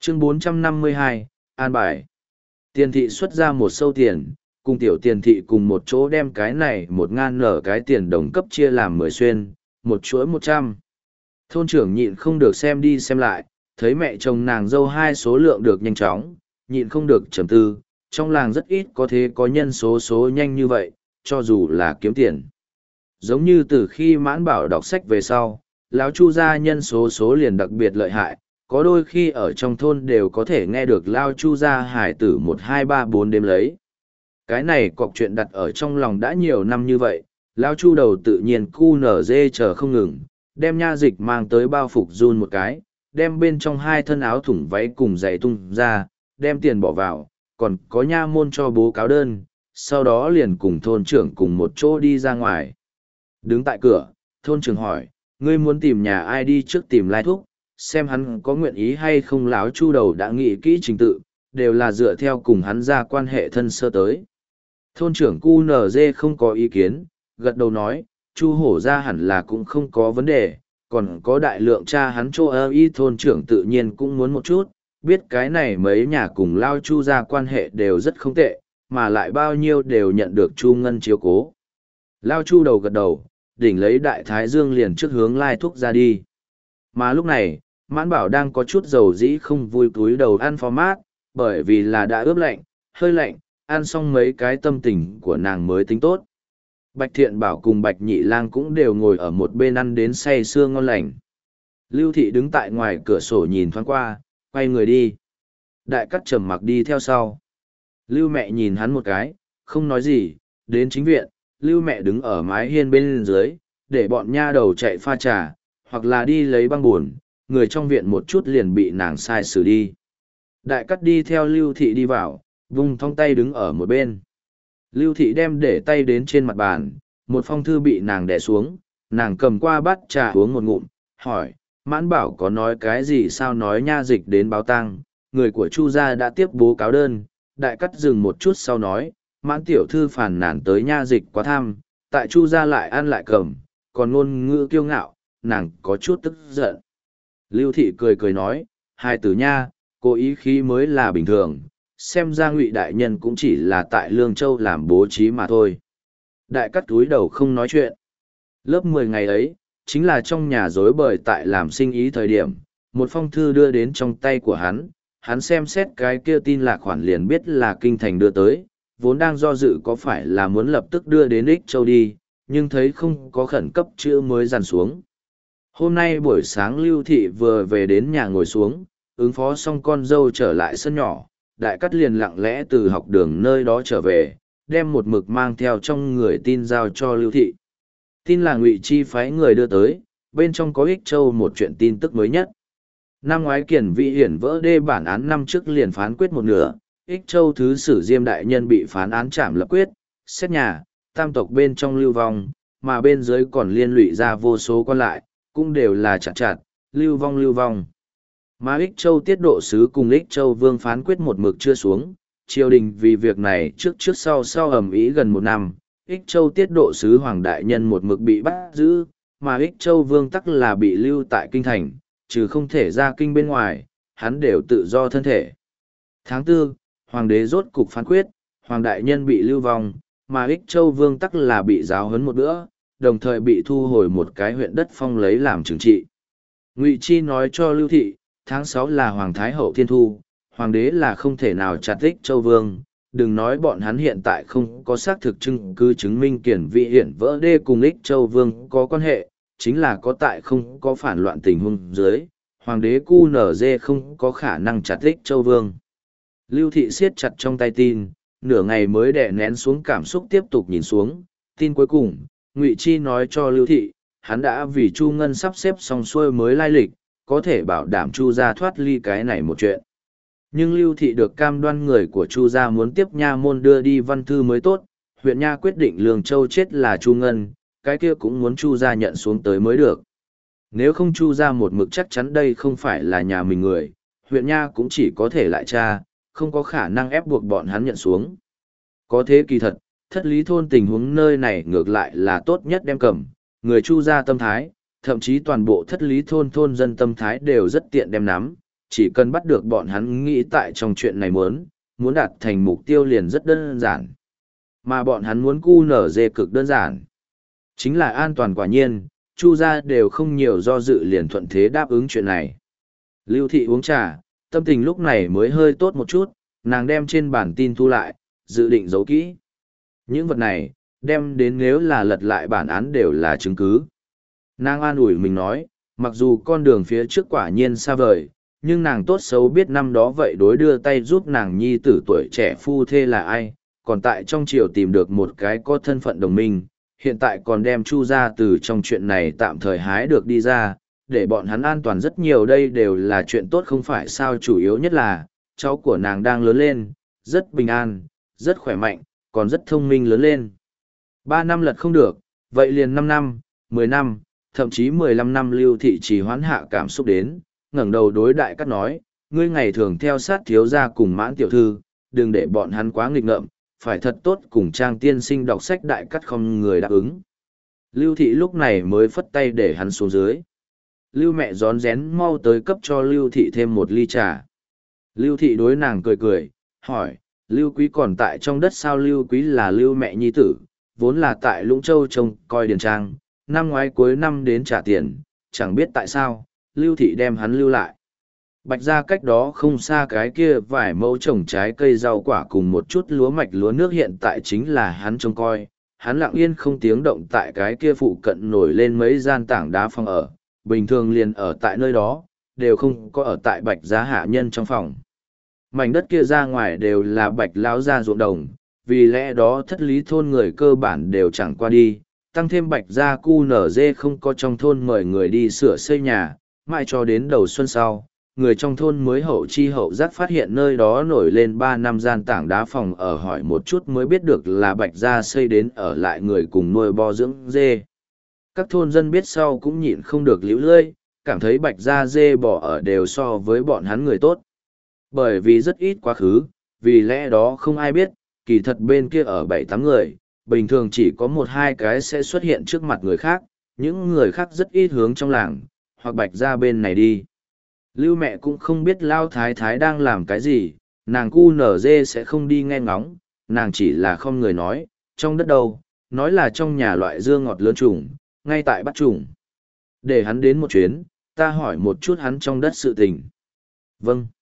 Chương 452, An bài. Tiền thị xuất ra một sâu tiền, cùng tiểu tiền thị cùng một chỗ đem cái này 1.000 nở cái tiền đồng cấp chia làm 10 xuyên, một chuỗi 100. Thôn trưởng nhịn không được xem đi xem lại, thấy mẹ chồng nàng dâu hai số lượng được nhanh chóng, nhịn không được trầm tư, trong làng rất ít có thế có nhân số nhanh như vậy, cho dù là kiếm tiền. Giống như từ khi Mãn Bảo đọc sách về sau, lão Chu gia nhân số liền đặc biệt lợi hại, có đôi khi ở trong thôn đều có thể nghe được lao Chu gia hải tử 1 2 3 4 đêm lấy. Cái này cọc chuyện đặt ở trong lòng đã nhiều năm như vậy, lao Chu đầu tự nhiên cu nở dê chờ không ngừng, đem nha dịch mang tới bao phục run một cái, đem bên trong 2 thân áo thủng váy cùng giày tung ra, đem tiền bỏ vào, còn có nha môn cho bố cáo đơn, sau đó liền cùng thôn trưởng cùng một chỗ đi ra ngoài. Đứng tại cửa, thôn trưởng hỏi, ngươi muốn tìm nhà ai đi trước tìm Lai Thúc, xem hắn có nguyện ý hay không. Láo Chu đầu đã nghĩ kỹ trình tự, đều là dựa theo cùng hắn ra quan hệ thân sơ tới. Thôn trưởng QNZ không có ý kiến, gật đầu nói, Chu hổ ra hẳn là cũng không có vấn đề, còn có đại lượng cha hắn chỗ ơ y. Thôn trưởng tự nhiên cũng muốn một chút, biết cái này mấy nhà cùng lao Chu ra quan hệ đều rất không tệ, mà lại bao nhiêu đều nhận được Chu Ngân chiếu cố. Lao Chu đầu gật đầu, đỉnh lấy đại thái dương liền trước hướng Lai Thúc ra đi. Mà lúc này, Mãn Bảo đang có chút dầu dĩ không vui túi đầu ăn phó mát, bởi vì là đã ướp lạnh, hơi lạnh, ăn xong mấy cái tâm tình của nàng mới tính tốt. Bạch Thiện Bảo cùng Bạch Nhị Lang cũng đều ngồi ở một bên ăn đến say sưa ngon lành. Lưu Thị đứng tại ngoài cửa sổ nhìn thoáng qua, quay người đi. Đại Cắt trầm mặc đi theo sau. Lưu mẹ nhìn hắn một cái, không nói gì, đến chính viện, Lưu mẹ đứng ở mái hiên bên dưới, để bọn nha đầu chạy pha trà, hoặc là đi lấy băng buồn, người trong viện một chút liền bị nàng sai xử đi. Đại Cắt đi theo Lưu Thị đi vào, vung thong tay đứng ở một bên. Lưu Thị đem để tay đến trên mặt bàn, một phong thư bị nàng đè xuống, nàng cầm qua bát trà uống một ngụm, hỏi, Mãn Bảo có nói cái gì sao? Nói nha dịch đến báo tang, người của Chu gia đã tiếp bố cáo đơn. Đại Cắt dừng một chút sau nói, Mãn tiểu thư phản nàn tới nha dịch quá tham, tại Chu gia lại ăn lại cầm, còn ngôn ngữ kiêu ngạo, nàng có chút tức giận. Lưu Thị cười cười nói, hai tử nha, cố ý khí mới là bình thường, xem ra Ngụy đại nhân cũng chỉ là tại Lương Châu làm bố trí mà thôi. Đại Cắt túi đầu không nói chuyện. Lớp 10 ngày ấy, chính là trong nhà rối bời tại làm sinh ý thời điểm, một phong thư đưa đến trong tay của hắn xem xét cái kia tin lạc khoản liền biết là kinh thành đưa tới, vốn đang do dự có phải là muốn lập tức đưa đến Ích Châu đi, nhưng thấy không có khẩn cấp chữ mới dàn xuống. Hôm nay buổi sáng Lưu Thị vừa về đến nhà ngồi xuống, ứng phó xong con dâu trở lại sân nhỏ, Đại Cắt liền lặng lẽ từ học đường nơi đó trở về, đem một mực mang theo trong người tin giao cho Lưu Thị. Tin là Ngụy Chi phái người đưa tới, bên trong có Ích Châu một chuyện tin tức mới nhất. Năm ngoái Kiển Vị Hiển vỡ đê bản án năm trước liền phán quyết một nửa, Ích Châu thứ sử Diêm đại nhân bị phán án trảm lập quyết, xét nhà, tam tộc bên trong lưu vong, mà bên dưới còn liên lụy ra vô số quan lại, cũng đều là chặt, lưu vong. Mà Ích Châu tiết độ sứ cùng Ích Châu vương phán quyết một mực chưa xuống, triều đình vì việc này trước sau ầm ĩ gần 1 năm, Ích Châu tiết độ sứ Hoàng đại nhân một mực bị bắt giữ, mà Ích Châu vương tắc là bị lưu tại kinh thành, trừ không thể ra kinh bên ngoài, hắn đều tự do thân thể. Tháng 4, Hoàng đế rốt cục phán quyết, Hoàng đại nhân bị lưu vong, mà Ích Châu vương tắc là bị giáo huấn một bữa, đồng thời bị thu hồi một cái huyện đất phong lấy làm trừng trị. Ngụy Chi nói cho Lưu Thị, tháng 6 là Hoàng Thái Hậu Thiên Thu, Hoàng đế là không thể nào chặt Ích Châu vương, đừng nói bọn hắn hiện tại không có xác thực chứng cứ chứng minh Kiển Vị Hiển vỡ đê cùng Ích Châu vương có quan hệ, chính là có tại không có phản loạn tình huống dưới, Hoàng đế QNZ không có khả năng chặt Ích Châu vương. Lưu Thị siết chặt trong tay tin, nửa ngày mới đè nén xuống cảm xúc tiếp tục nhìn xuống, tin cuối cùng, Ngụy Chi nói cho Lưu Thị, hắn đã vì Chu Ngân sắp xếp xong xuôi mới lai lịch, có thể bảo đảm Chu gia thoát ly cái này một chuyện. Nhưng Lưu Thị được cam đoan người của Chu gia muốn tiếp nha môn đưa đi văn thư mới tốt, huyện nha quyết định Lương Châu chết là Chu Ngân, cái kia cũng muốn Chu gia nhận xuống tới mới được. Nếu không Chu gia một mực chắc chắn đây không phải là nhà mình người, huyện nha cũng chỉ có thể lại tra, không có khả năng ép buộc bọn hắn nhận xuống. Có thế kỳ thật, thất lý thôn tình huống nơi này ngược lại là tốt nhất đem cầm, người Chu gia tâm thái, thậm chí toàn bộ thất lý thôn thôn dân tâm thái đều rất tiện đem nắm, chỉ cần bắt được bọn hắn nghĩ tại trong chuyện này muốn đạt thành mục tiêu liền rất đơn giản. Mà bọn hắn muốn cu nở dê cực đơn giản. Chính là an toàn quả nhiên, Chu gia đều không nhiều do dự liền thuận thế đáp ứng chuyện này. Lưu Thị uống trà, tâm tình lúc này mới hơi tốt một chút, nàng đem trên bản tin thu lại, dự định giấu kỹ. Những vật này, đem đến nếu là lật lại bản án đều là chứng cứ. Nàng an ủi mình nói, mặc dù con đường phía trước quả nhiên xa vời, nhưng nàng tốt xấu biết năm đó vậy đối đưa tay giúp nàng nhi tử tuổi trẻ phu thê là ai, còn tại trong triều tìm được một cái có thân phận đồng minh, hiện tại còn đem Chu gia từ trong chuyện này tạm thời hái được đi ra, để bọn hắn an toàn rất nhiều. Đây đều là chuyện tốt không phải sao, chủ yếu nhất là, cháu của nàng đang lớn lên, rất bình an, rất khỏe mạnh, còn rất thông minh lớn lên. 3 năm lật không được, vậy liền 5 năm, 10 năm, thậm chí 15 năm. Lưu Thị trì hoãn hạ cảm xúc đến, ngẩng đầu đối Đại Cát nói, ngươi ngày thường theo sát thiếu gia cùng Mãn tiểu thư, đừng để bọn hắn quá nghịch ngợm, phải thật tốt cùng Trang tiên sinh đọc sách. Đại Cát không người đáp ứng. Lưu Thị lúc này mới phất tay để hắn xuống dưới. Lưu mẹ rón rén mau tới cấp cho Lưu Thị thêm một ly trà. Lưu Thị đối nàng cười cười, hỏi, Lưu Quý còn tại trong đất sao? Lưu Quý là Lưu mẹ nhi tử, vốn là tại Lũng Châu trông coi điền trang, năm ngoái cuối năm đến trả tiền, chẳng biết tại sao, Lưu Thị đem hắn lưu lại. Bạch ra cách đó không xa cái kia vài mẫu trồng trái cây rau quả cùng một chút lúa mạch lúa nước hiện tại chính là hắn trông coi. Hắn lặng yên không tiếng động tại cái kia phụ cận nổi lên mấy gian tảng đá phòng ở, bình thường liền ở tại nơi đó, đều không có ở tại Bạch gia hạ nhân trong phòng. Mảnh đất kia ra ngoài đều là Bạch lão gia ruộng đồng, vì lẽ đó thất lý thôn người cơ bản đều chẳng qua đi, tăng thêm Bạch gia cu nở dê không có trong thôn mời người đi sửa xây nhà, mãi cho đến đầu xuân sau, người trong thôn mới hậu chi hậu giác phát hiện nơi đó nổi lên 3 năm gian tảng đá phòng ở, hỏi một chút mới biết được là Bạch gia xây đến ở lại người cùng nuôi bò dưỡng dê. Các thôn dân biết sau cũng nhịn không được líu lưỡi, cảm thấy Bạch gia dê bò ở đều so với bọn hắn người tốt. Bởi vì rất ít quá khứ, vì lẽ đó không ai biết, kỳ thật bên kia ở 7-8 người, bình thường chỉ có 1-2 cái sẽ xuất hiện trước mặt người khác, những người khác rất ít hướng trong làng, hoặc Bạch gia bên này đi. Lưu mẹ cũng không biết Lao Thái Thái đang làm cái gì, nàng cu nở dê sẽ không đi nghe ngóng, nàng chỉ là không người nói, trong đất đâu, nói là trong nhà loại dưa ngọt lớn trùng, ngay tại bắt trùng. Để hắn đến một chuyến, ta hỏi một chút hắn trong đất sự tình. Vâng.